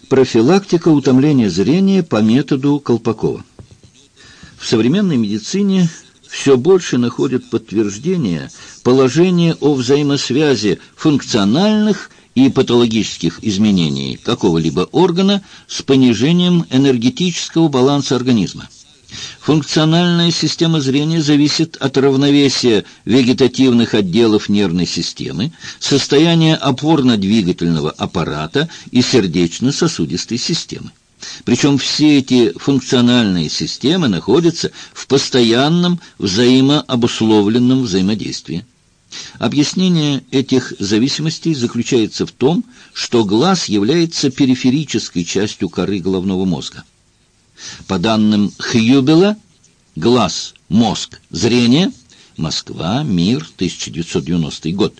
Профилактика утомления зрения по методу Колпакова. В современной медицине все больше находят подтверждение положения о взаимосвязи функциональных и патологических изменений какого-либо органа с понижением энергетического баланса организма. Функциональная система зрения зависит от равновесия вегетативных отделов нервной системы, состояния опорно-двигательного аппарата и сердечно-сосудистой системы. Причем все эти функциональные системы находятся в постоянном взаимообусловленном взаимодействии. Объяснение этих зависимостей заключается в том, что глаз является периферической частью коры головного мозга. По данным Хьюбела, глаз, мозг, зрение, Москва, Мир, 1990 год.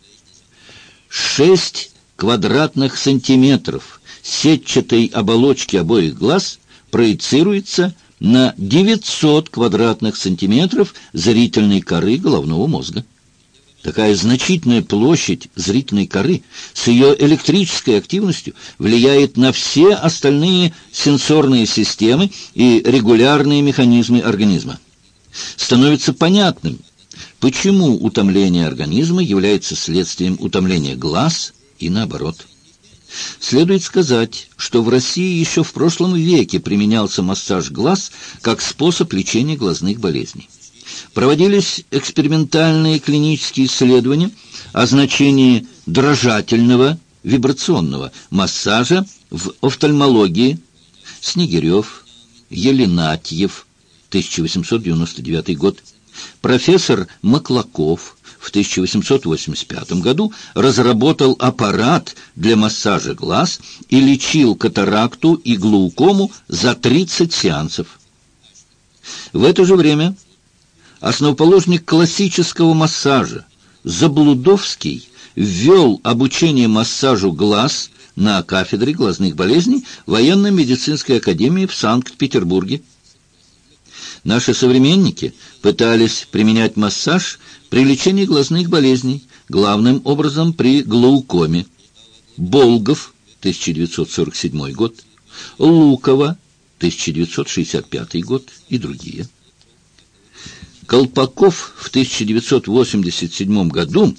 6 квадратных сантиметров сетчатой оболочки обоих глаз проецируется на 900 квадратных сантиметров зрительной коры головного мозга. Такая значительная площадь зрительной коры с ее электрической активностью влияет на все остальные сенсорные системы и регулярные механизмы организма. Становится понятным, почему утомление организма является следствием утомления глаз и наоборот. Следует сказать, что в России еще в прошлом веке применялся массаж глаз как способ лечения глазных болезней. Проводились экспериментальные клинические исследования о значении дрожательного вибрационного массажа в офтальмологии. Снегирев, Еленатьев, 1899 год. Профессор Маклаков в 1885 году разработал аппарат для массажа глаз и лечил катаракту и глаукому за 30 сеансов. В это же время основоположник классического массажа Заблудовский ввел обучение массажу глаз на кафедре глазных болезней Военно-медицинской академии в Санкт-Петербурге. Наши современники пытались применять массаж при лечении глазных болезней, главным образом при глаукоме. Болгов, 1947 год, Лукова, 1965 год и другие. Колпаков в 1987 году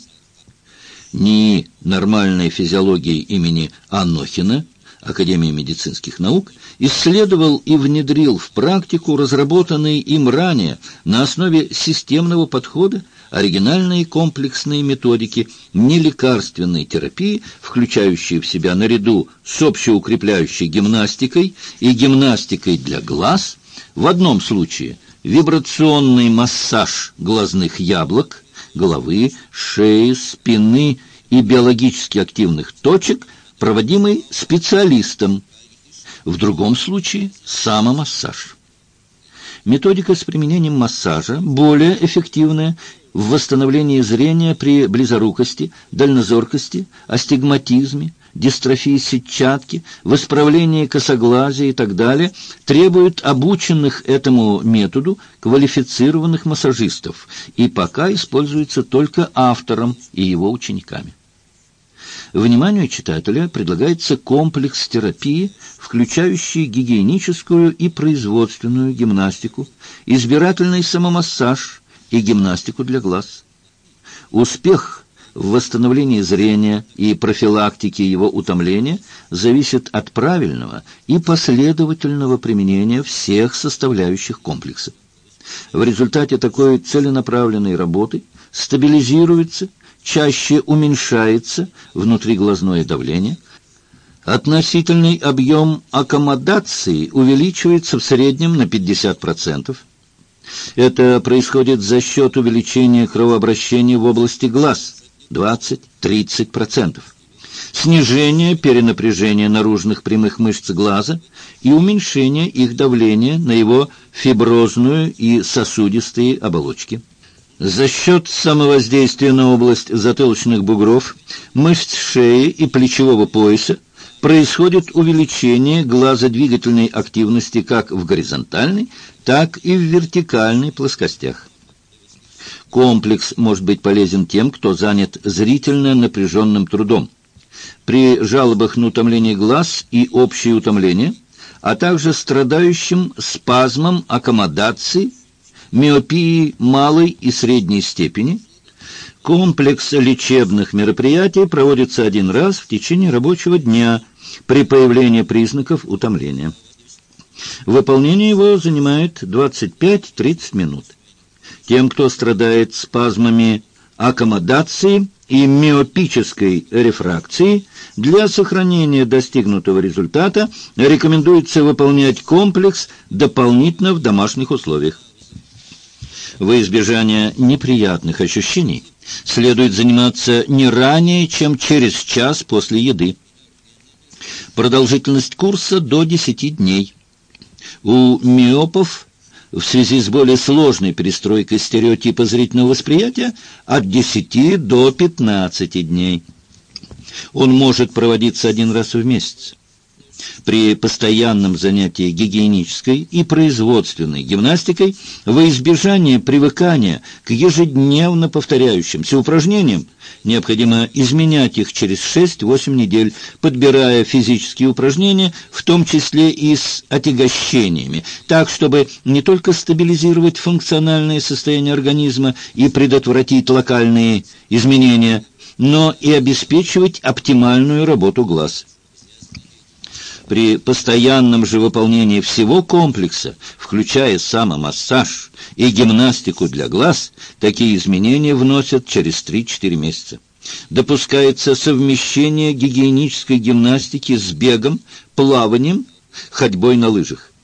НИИ «Нормальная физиология» имени Анохина, Академии медицинских наук, исследовал и внедрил в практику разработанные им ранее на основе системного подхода оригинальные комплексные методики нелекарственной терапии, включающие в себя наряду с общеукрепляющей гимнастикой и гимнастикой для глаз, в одном случае вибрационный массаж глазных яблок, головы, шеи, спины и биологически активных точек, проводимый специалистом, в другом случае самомассаж. Методика с применением массажа более эффективная в восстановлении зрения при близорукости, дальнозоркости, астигматизме, дистрофии сетчатки, в исправлении косоглазия и так далее, требует обученных этому методу квалифицированных массажистов и пока используется только автором и его учениками. Вниманию читателя предлагается комплекс терапии, включающий гигиеническую и производственную гимнастику, избирательный самомассаж и гимнастику для глаз. Успех в восстановлении зрения и профилактике его утомления зависит от правильного и последовательного применения всех составляющих комплекса. В результате такой целенаправленной работы стабилизируется, чаще уменьшается внутриглазное давление, относительный объем аккомодации увеличивается в среднем на 50%. Это происходит за счет увеличения кровообращения в области глаз 20-30%, снижения перенапряжения наружных прямых мышц глаза и уменьшения их давления на его фиброзную и сосудистые оболочки. За счет самовоздействия на область затылочных бугров, мышц шеи и плечевого пояса происходит увеличение глазодвигательной активности как в горизонтальной, так и в вертикальной плоскостях. Комплекс может быть полезен тем, кто занят зрительно напряженным трудом. при жалобах на утомление глаз и общее утомление, а также страдающим спазмом аккомодации, миопии малой и средней степени. Комплекс лечебных мероприятий проводится один раз в течение рабочего дня при появлении признаков утомления. Выполнение его занимает 25-30 минут. Тем, кто страдает спазмами аккомодации и миопической рефракции, для сохранения достигнутого результата рекомендуется выполнять комплекс дополнительно в домашних условиях. Во избежание неприятных ощущений следует заниматься не ранее, чем через час после еды. Продолжительность курса до 10 дней. У миопов в связи с более сложной перестройкой стереотипа зрительного восприятия от 10 до 15 дней. Он может проводиться один раз в месяц. При постоянном занятии гигиенической и производственной гимнастикой во избежание привыкания к ежедневно повторяющимся упражнениям необходимо изменять их через 6-8 недель, подбирая физические упражнения, в том числе и с отягощениями, так, чтобы не только стабилизировать функциональное состояние организма и предотвратить локальные изменения, но и обеспечивать оптимальную работу глаз. При постоянном же выполнении всего комплекса, включая самомассаж и гимнастику для глаз, такие изменения вносят через 3-4 месяца. Допускается совмещение гигиенической гимнастики с бегом, плаванием, ходьбой на лыжах.